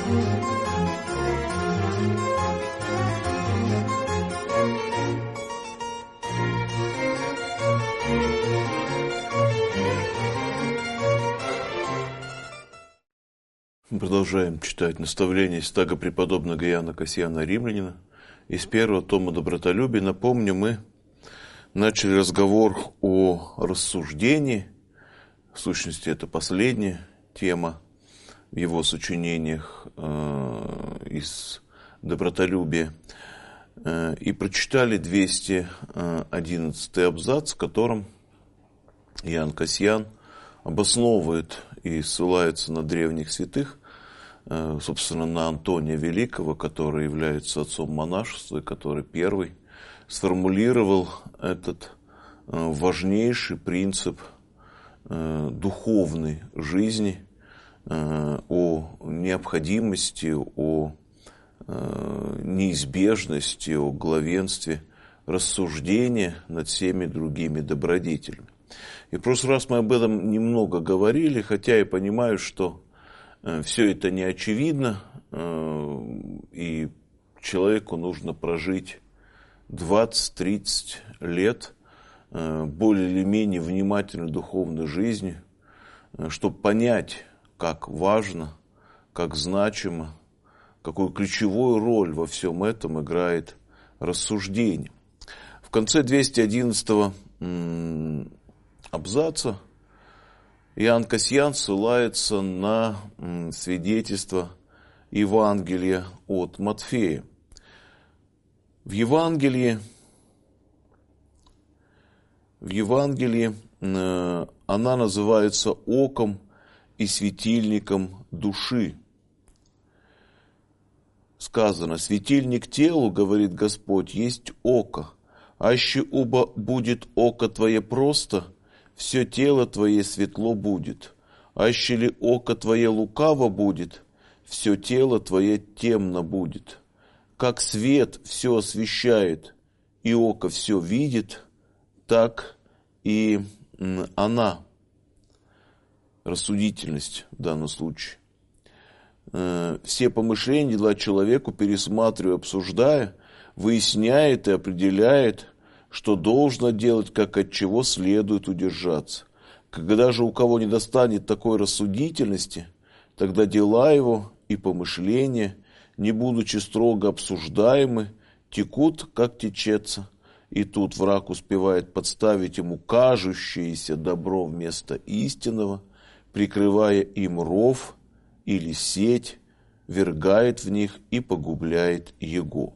Мы продолжаем читать наставления святаго преподобного Иоанна Кассиана Римлянина из первого тома «Добротолюбие». Напомню, мы начали разговор о рассуждении. В сущности, это последняя тема в его сочинениях из «Добротолюбия». И прочитали 211 абзац, в котором Иоанн Кассиан обосновывает и ссылается на древних святых, собственно, на Антония Великого, который является отцом монашества, и который первый сформулировал этот важнейший принцип духовной жизни, о необходимости, о неизбежности, о главенстве рассуждения над всеми другими добродетелями. И в прошлый раз мы об этом немного говорили, хотя я понимаю, что все это не очевидно, и человеку нужно прожить 20-30 лет более или менее внимательной духовной жизни, чтобы понять, как важно, как значимо, какую ключевую роль во всем этом играет рассуждение. В конце 211 абзаца Иоанн Кассиан ссылается на свидетельство Евангелия от Матфея. В Евангелии она называется оком и светильником души. Сказано: «Светильник телу, говорит Господь, есть око, аще убо будет око твое просто, все тело твое светло будет, аще ли око твое лукаво будет, все тело твое темно будет. Как свет все освещает, и око все видит, так и она». Рассудительность в данном случае. Все помышления, дела человеку, пересматривая, обсуждая, выясняет и определяет, что должно делать, как от чего следует удержаться. Когда же у кого не достанет такой рассудительности, тогда дела его и помышления, не будучи строго обсуждаемы, текут, как течется, и тут враг успевает подставить ему кажущееся добро вместо истинного, прикрывая им ров или сеть, вергает в них и погубляет его.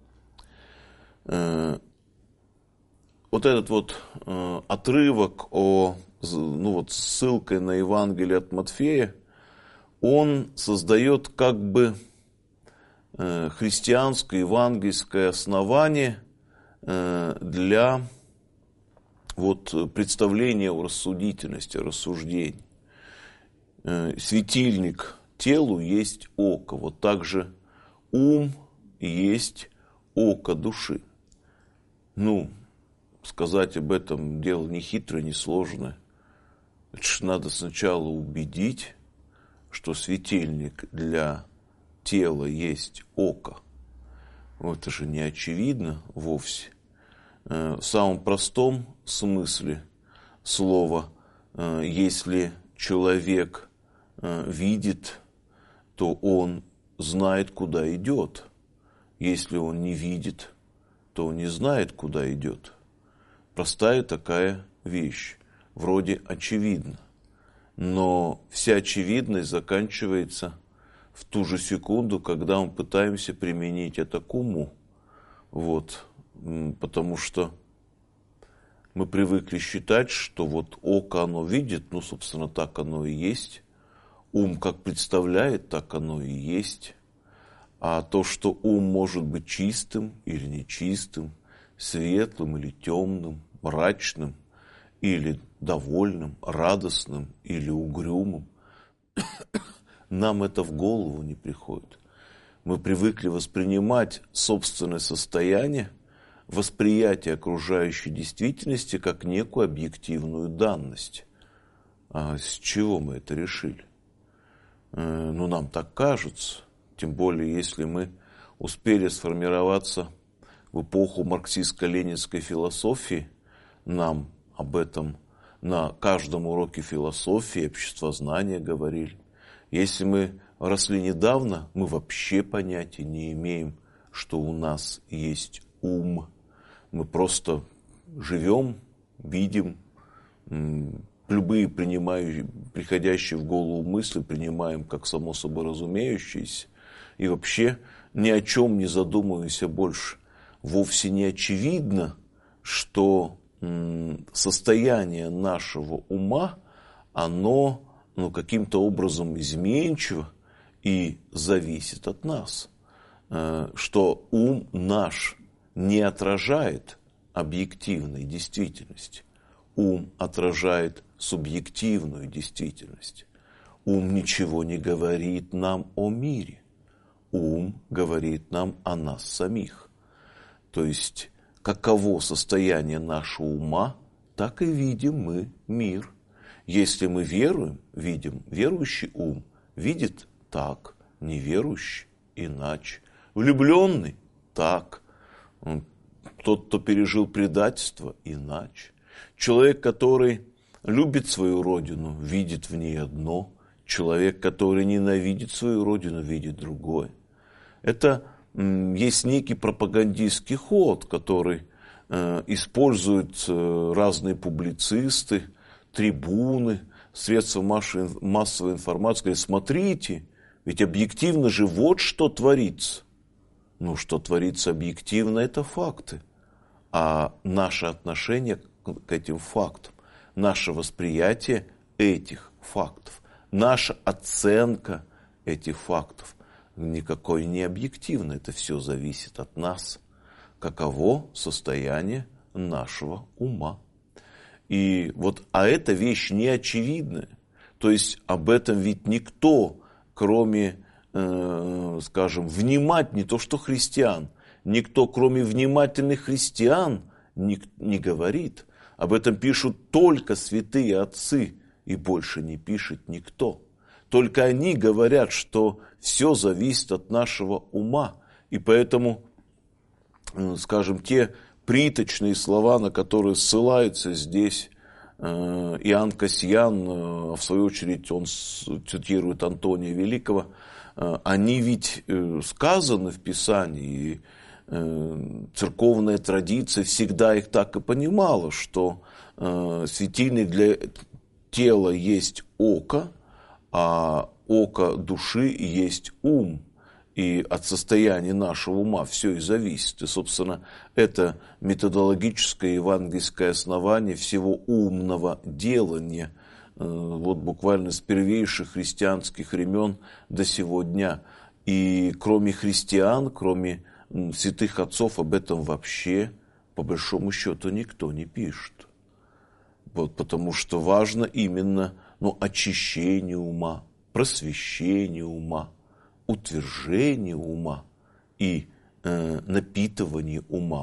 Вот этот вот отрывок с ссылкой на Евангелие от Матфея, он создает как бы христианское евангельское основание для представления о рассудительности, о рассуждении. Светильник телу есть око, вот так же ум есть око души. Сказать об этом дело не хитрое, не сложное. Это ж надо сначала убедить, что светильник для тела есть око. Это же не очевидно вовсе. В самом простом смысле слова, если человек видит, то он знает, куда идет. Если он не видит, то он не знает, куда идет. Простая такая вещь, вроде очевидна. Но вся очевидность заканчивается в ту же секунду, когда мы пытаемся применить это к уму. Потому что мы привыкли считать, что око оно видит, собственно, так оно и есть. Ум как представляет, так оно и есть. А то, что ум может быть чистым или нечистым, светлым или темным, мрачным или довольным, радостным или угрюмым, нам это в голову не приходит. Мы привыкли воспринимать собственное состояние, восприятие окружающей действительности как некую объективную данность. А с чего мы это решили? Нам так кажется. Тем более, если мы успели сформироваться в эпоху марксистско-ленинской философии, нам об этом на каждом уроке философии, обществознания говорили. Если мы росли недавно, мы вообще понятия не имеем, что у нас есть ум. Мы просто живем, видим, любые приходящие в голову мысли принимаем как само собой разумеющиеся. И вообще ни о чем не задумываемся больше. Вовсе не очевидно, что состояние нашего ума, оно каким-то образом изменчиво и зависит от нас. Что ум наш не отражает объективной действительности. Ум отражает субъективную действительность. Ум ничего не говорит нам о мире. Ум говорит нам о нас самих. То есть, каково состояние нашего ума, так и видим мы мир. Если мы веруем, видим, верующий ум видит так, неверующий иначе. Влюбленный так. Тот, кто пережил предательство, иначе. Человек, который любит свою родину, видит в ней одно. Человек, который ненавидит свою родину, видит другое. Это есть некий пропагандистский ход, который используют разные публицисты, трибуны, средства массовой информации. Говорят, смотрите, ведь объективно же вот что творится. Что творится объективно, это факты. А наше отношение к этим фактам, наше восприятие этих фактов, наша оценка этих фактов никакой не объективна. Это все зависит от нас. Каково состояние нашего ума. И а эта вещь не очевидная. То есть об этом ведь никто, кроме, не то что христиан, никто, кроме внимательных христиан, не говорит. Об этом пишут только святые отцы, и больше не пишет никто. Только они говорят, что все зависит от нашего ума. И поэтому, те приточные слова, на которые ссылается здесь Иоанн Кассиян, в свою очередь он цитирует Антония Великого, они ведь сказаны в Писании, и церковная традиция всегда их так и понимала, что светильник для тела есть око, а око души есть ум. И от состояния нашего ума все и зависит. И, собственно, это методологическое евангельское основание всего умного делания. Буквально с первейших христианских времен до сего дня. И кроме христиан, кроме святых отцов, об этом вообще, по большому счету, никто не пишет. Потому что важно именно очищение ума, просвещение ума, утверждение ума и напитывание ума.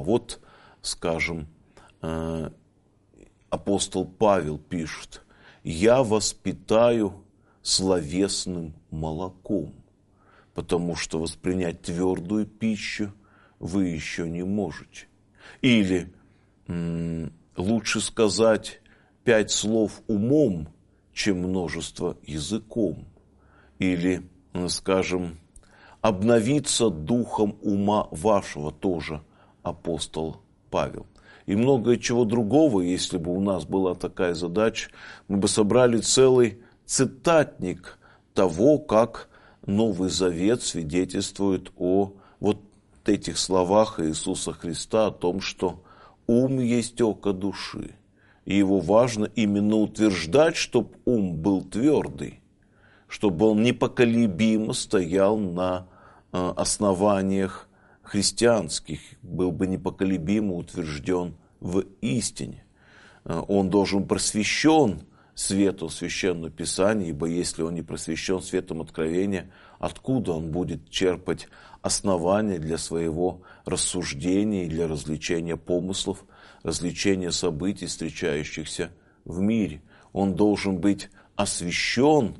Апостол Павел пишет: «Я воспитаю словесным молоком», потому что воспринять твердую пищу вы еще не можете. Или лучше сказать 5 слов умом, чем множество языком. Или, обновиться духом ума вашего, тоже апостол Павел. И многое чего другого, если бы у нас была такая задача, мы бы собрали целый цитатник того, как Новый Завет свидетельствует о этих словах Иисуса Христа, о том, что ум есть око души. И его важно именно утверждать, чтобы ум был твердый, чтобы он непоколебимо стоял на основаниях христианских, был бы непоколебимо утвержден в истине. Он должен просвещен свету Священного Писания, ибо если он не просвещен светом откровения, откуда он будет черпать основания для своего рассуждения и для развлечения помыслов, развлечения событий, встречающихся в мире? Он должен быть освящен,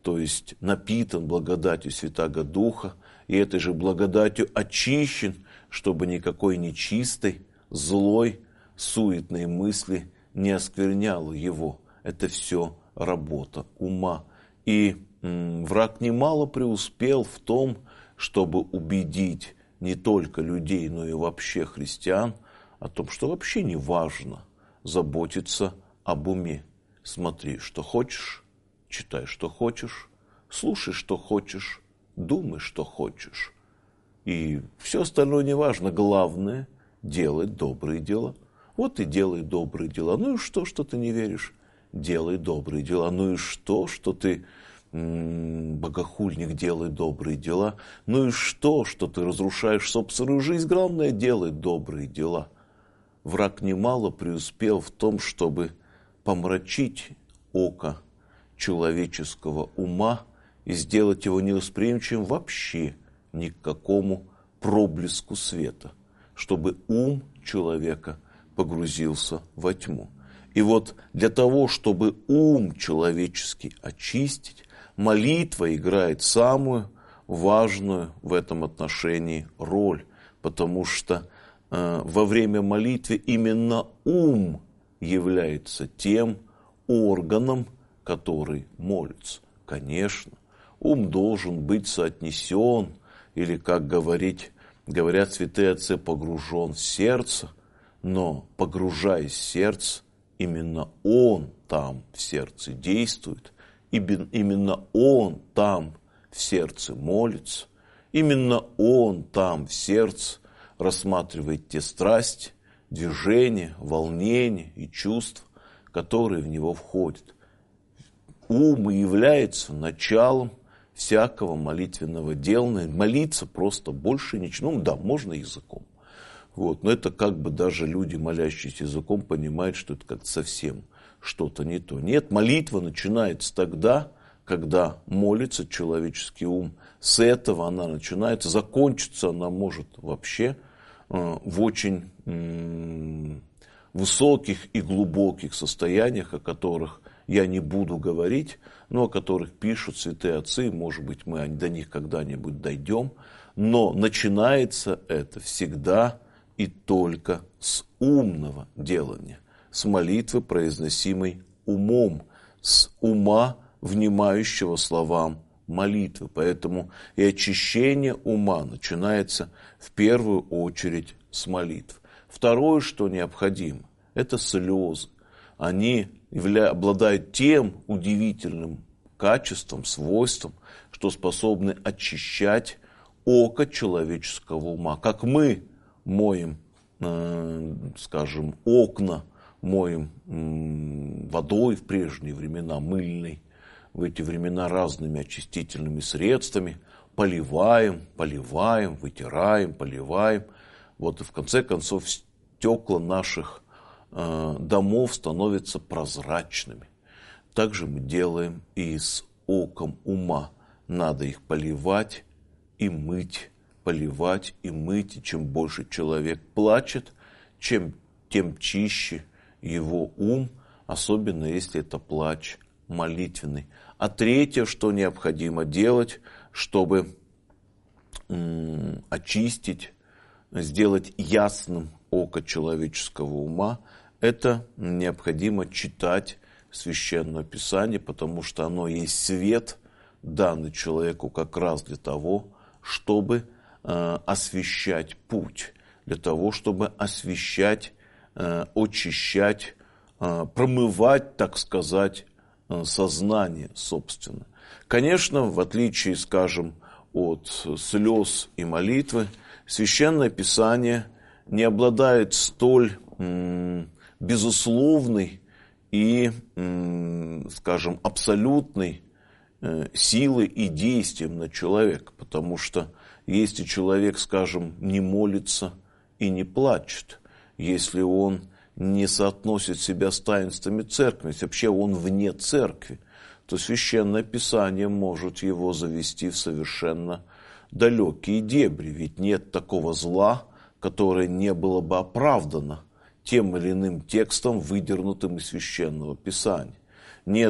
то есть напитан благодатью Святаго Духа, и этой же благодатью очищен, чтобы никакой нечистой, злой, суетной мысли не оскверняло его. Это все работа ума. И враг немало преуспел в том, чтобы убедить не только людей, но и вообще христиан о том, что вообще не важно заботиться об уме. Смотри, что хочешь, читай, что хочешь, слушай, что хочешь, думай, что хочешь. И все остальное не важно. Главное – делать добрые дела. Вот и делай добрые дела. Ну и что ты не веришь? Делай добрые дела. Ну и что ты богохульник, делай добрые дела. Ну и что ты разрушаешь собственную жизнь? Главное – делай добрые дела. Враг немало преуспел в том, чтобы помрачить око человеческого ума и сделать его невосприимчивым вообще ни к какому проблеску света, чтобы ум человека погрузился во тьму. И вот для того, чтобы ум человеческий очистить, молитва играет самую важную в этом отношении роль, потому что во время молитвы именно ум является тем органом, который молится. Конечно, ум должен быть соотнесен, или, как говорят святые отцы, погружен в сердце, но, погружаясь в сердце, именно он там в сердце действует, именно он там в сердце молится, именно он там в сердце рассматривает те страсти, движения, волнения и чувства, которые в него входят. Ум и является началом всякого молитвенного дела. Молиться просто больше ничего. Ну да, можно языком. Вот. Но это как бы даже люди, молящиеся языком, понимают, что это как-то совсем что-то не то. Нет, молитва начинается тогда, когда молится человеческий ум. С этого она начинается. Закончиться она может вообще в очень высоких и глубоких состояниях, о которых я не буду говорить, но о которых пишут святые отцы, может быть, мы до них когда-нибудь дойдем, но начинается это всегда и только с умного делания, с молитвы, произносимой умом, с ума, внимающего словам молитвы. Поэтому и очищение ума начинается в первую очередь с молитв. Второе, что необходимо, это слезы. Они обладают тем удивительным качеством, свойством, что способны очищать око человеческого ума. Как мы моем, скажем, окна, моем водой в прежние времена, мыльной, в эти времена разными очистительными средствами, поливаем, вытираем, поливаем. Вот и в конце концов стекла наших домов становятся прозрачными. Также мы делаем и с оком ума. Надо их поливать и мыть, поливать и мыть. И чем больше человек плачет, тем чище его ум, особенно если это плач молитвенный. А третье, что необходимо делать, чтобы очистить, сделать ясным око человеческого ума, это необходимо читать Священное Писание, потому что оно есть свет, данный человеку как раз для того, чтобы освещать путь, для того, чтобы освещать, очищать, промывать, так сказать, сознание собственно. Конечно, в отличие, скажем, от слез и молитвы, Священное Писание не обладает столь безусловной и, скажем, абсолютной силой и действием на человека. Потому что если человек, скажем, не молится и не плачет, если он не соотносит себя с таинствами церкви, если вообще он вне церкви, то Священное Писание может его завести в совершенно далекие дебри. Ведь нет такого зла, которое не было бы оправдано тем или иным текстом, выдернутым из Священного Писания. Нет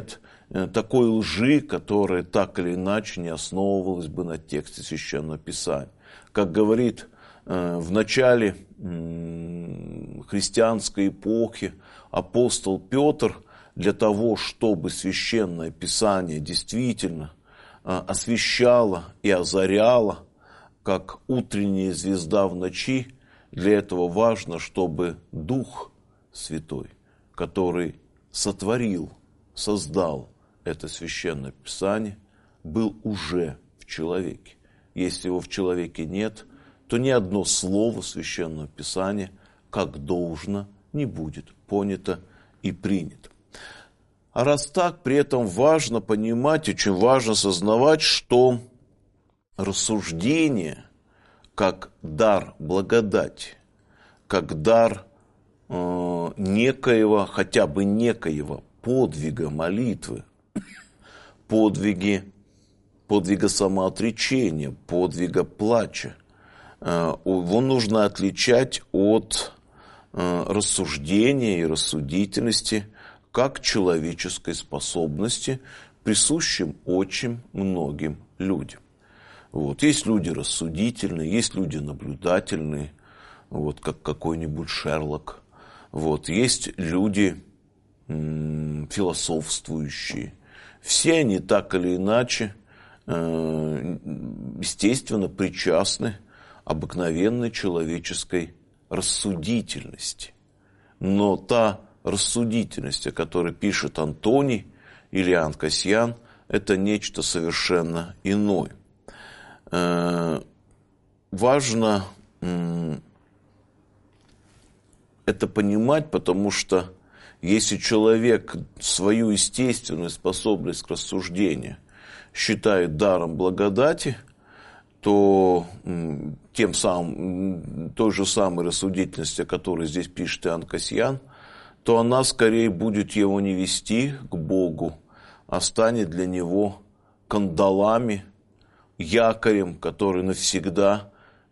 такой лжи, которая так или иначе не основывалась бы на тексте Священного Писания. Как говорит в начале христианской эпохи апостол Петр, для того, чтобы Священное Писание действительно освещало и озаряло, как утренняя звезда в ночи, для этого важно, чтобы Дух Святой, который сотворил, создал это Священное Писание, был уже в человеке. Если его в человеке нет, то ни одно слово Священного Писания, как должно, не будет понято и принято. А раз так, при этом важно понимать, очень важно осознавать, что рассуждение как дар благодати, как дар некоего, хотя бы некоего подвига молитвы, подвига самоотречения, подвига плача, его нужно отличать от рассуждения и рассудительности как человеческой способности, присущим очень многим людям. Вот. Есть люди рассудительные, есть люди наблюдательные, вот, как какой-нибудь Шерлок. Вот. Есть люди философствующие. Все они так или иначе, естественно, причастны обыкновенной человеческой рассудительности. Но та рассудительность, о которой пишет Антоний или Иоанн Кассиан, это нечто совершенно иное. Важно это понимать, потому что если человек свою естественную способность к рассуждению считает даром благодати, то тем самым, той же самой рассудительности, о которой здесь пишет Иоанн Кассиан, то она скорее будет его не вести к Богу, а станет для него кандалами, якорем, который навсегда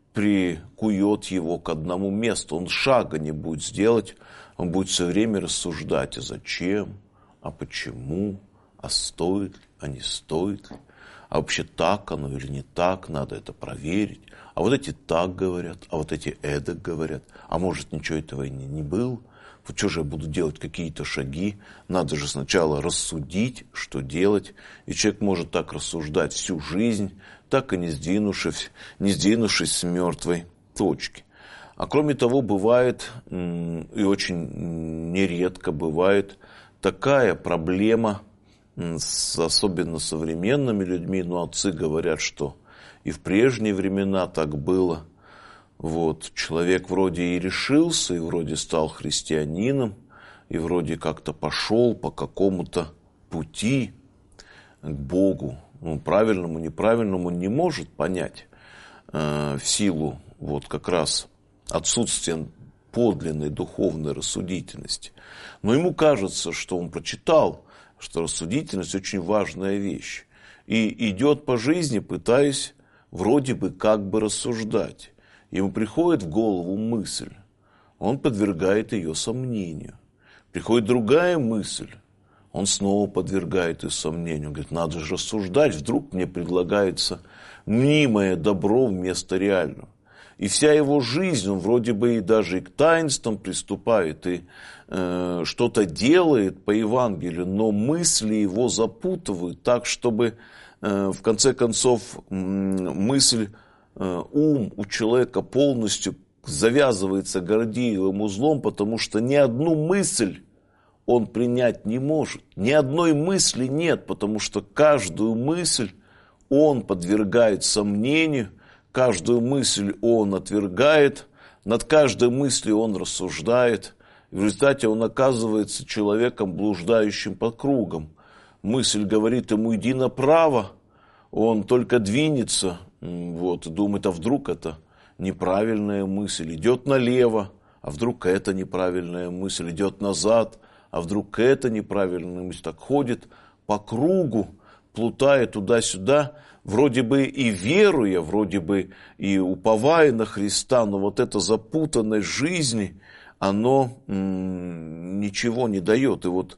прикует его к одному месту. Он шага не будет сделать, он будет все время рассуждать, а зачем, а почему, а стоит ли, а не стоит ли, а вообще так оно или не так, надо это проверить. А вот эти так говорят, а вот эти эдак говорят, а может ничего этого и не было. Вот что же я буду делать какие-то шаги, надо же сначала рассудить, что делать. И человек может так рассуждать всю жизнь, так и не сдвинувшись с мертвой точки. А кроме того, бывает, и очень нередко бывает, такая проблема, особенно современными людьми, но отцы говорят, что и в прежние времена так было. Вот, человек вроде и решился, и вроде стал христианином, и вроде как-то пошел по какому-то пути к Богу. Ну, правильному, неправильному он не может понять в силу вот как раз отсутствия подлинной духовной рассудительности. Но ему кажется, что он прочитал, что рассудительность очень важная вещь. И идет по жизни, пытаясь вроде бы как бы рассуждать. Ему приходит в голову мысль, он подвергает ее сомнению. Приходит другая мысль, он снова подвергает ее сомнению. Он говорит, надо же рассуждать, вдруг мне предлагается мнимое добро вместо реального. И вся его жизнь, он вроде бы и даже и к таинствам приступает, и что-то делает по Евангелию, но мысли его запутывают так, чтобы в конце концов мысль, ум у человека полностью завязывается гордиевым узлом, потому что ни одну мысль он принять не может. Ни одной мысли нет, потому что каждую мысль он подвергает сомнению, каждую мысль он отвергает, над каждой мыслью он рассуждает. И в результате он оказывается человеком, блуждающим по кругам. Мысль говорит ему, иди направо, он только двинется, вот, и думает, а вдруг это неправильная мысль, идет налево, а вдруг это неправильная мысль, идет назад, а вдруг это неправильная мысль, так ходит по кругу, плутая туда-сюда, вроде бы и веруя, вроде бы и уповая на Христа, но вот эта запутанность жизни, оно ничего не дает. И вот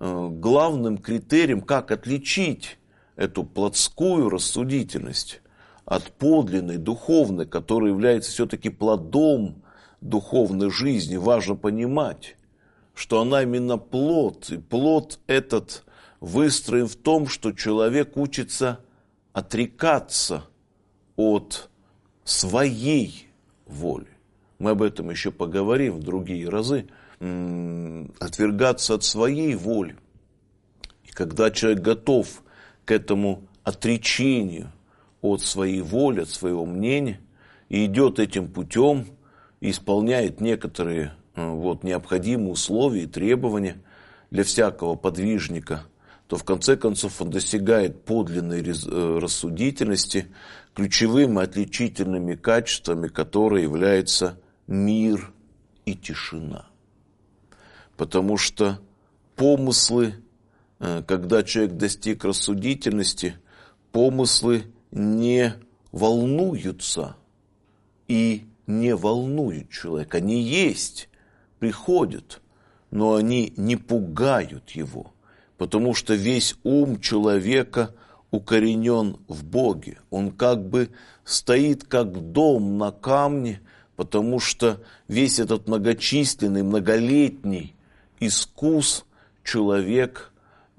главным критерием, как отличить эту плотскую рассудительность от подлинной, духовной, которая является все-таки плодом духовной жизни, важно понимать, что она именно плод. И плод этот выстроен в том, что человек учится отрекаться от своей воли. Мы об этом еще поговорим в другие разы. Отвергаться от своей воли. И когда человек готов к этому отречению от своей воли, от своего мнения, и идет этим путем, и исполняет некоторые необходимые условия и требования для всякого подвижника, то в конце концов он достигает подлинной рассудительности, ключевыми отличительными качествами которой являются мир и тишина. Потому что помыслы, когда человек достиг рассудительности, помыслы не волнуются и не волнуют человека. Они есть, приходят, но они не пугают его, потому что весь ум человека укоренен в Боге. Он как бы стоит как дом на камне, потому что весь этот многочисленный, многолетний искус человек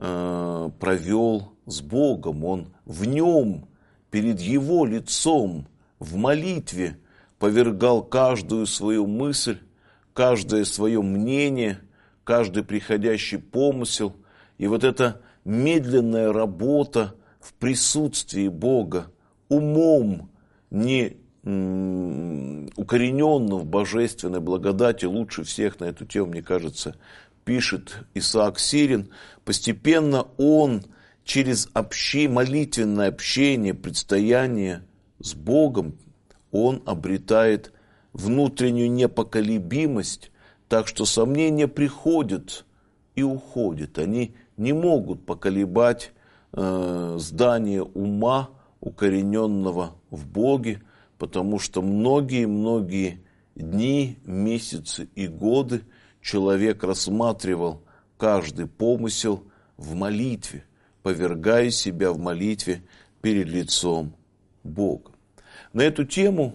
провел с Богом. Он в нем, перед его лицом, в молитве повергал каждую свою мысль, каждое свое мнение, каждый приходящий помысел. И вот эта медленная работа в присутствии Бога, умом, не укорененным в божественной благодати, лучше всех на эту тему, мне кажется, пишет Исаак Сирин, постепенно он через молитвенное общение, предстояние с Богом, он обретает внутреннюю непоколебимость, так что сомнения приходят и уходят. Они не могут поколебать здание ума, укорененного в Боге, потому что многие-многие дни, месяцы и годы человек рассматривал каждый помысел в молитве, повергая себя в молитве перед лицом Бога. На эту тему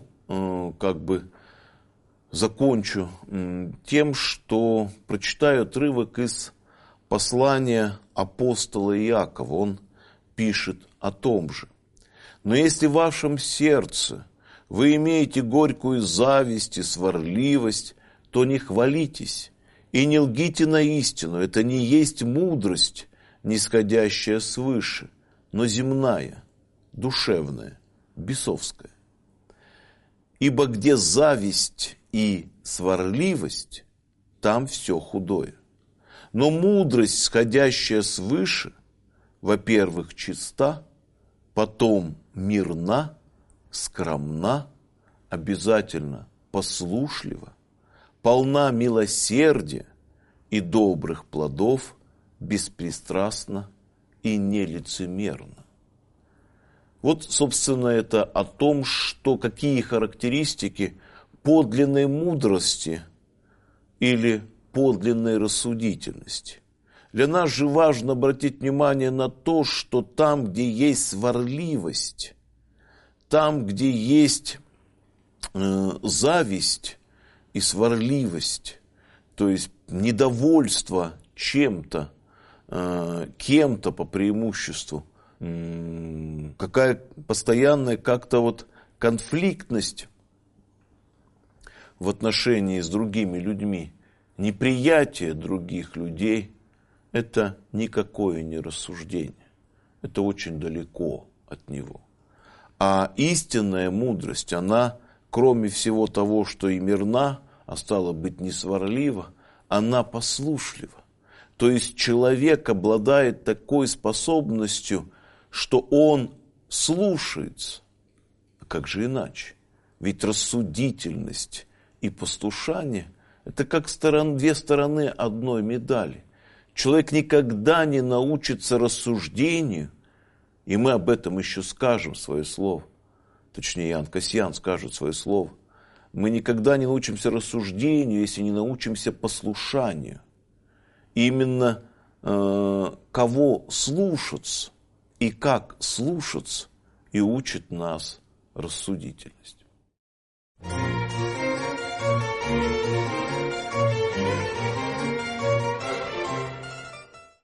закончу тем, что прочитаю отрывок из послания апостола Иакова. Он пишет о том же. «Но если в вашем сердце вы имеете горькую зависть и сварливость, то не хвалитесь и не лгите на истину. Это не есть мудрость, нисходящая свыше, но земная, душевная, бесовская. Ибо где зависть и сварливость, там все худое. Но мудрость, сходящая свыше, во-первых, чиста, потом мирна, скромна, обязательно послушлива, полна милосердия и добрых плодов, беспристрастна и нелицемерна». Вот, собственно, это о том, что какие характеристики подлинной мудрости или подлинной рассудительности. Для нас же важно обратить внимание на то, что там, где есть сварливость, там, где есть зависть и сварливость, то есть недовольство чем-то, кем-то по преимуществу, какая постоянная как-то конфликтность в отношении с другими людьми, неприятие других людей, это никакое не рассуждение, это очень далеко от него. А истинная мудрость, она, кроме всего того, что и мирна, а стало быть не сварлива, она послушлива. То есть человек обладает такой способностью, что он слушается. Как же иначе? Ведь рассудительность и послушание – это как две стороны одной медали. Человек никогда не научится рассуждению, и мы об этом еще скажем свое слово. Точнее, Иоанн Кассиан скажет свое слово. Мы никогда не научимся рассуждению, если не научимся послушанию. И именно кого слушаться и как слушаться, и учит нас рассудительность.